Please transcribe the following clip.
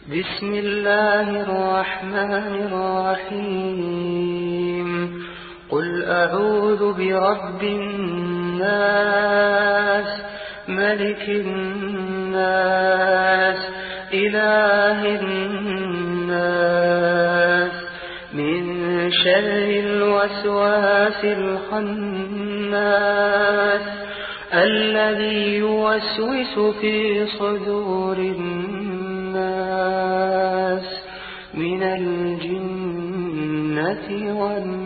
بسم الله الرحمن الرحيم قل أعوذ برب الناس ملك الناس إله الناس من شر الوسواس الخناس الذي يوسوس في صدور الناس من الجنة والناس.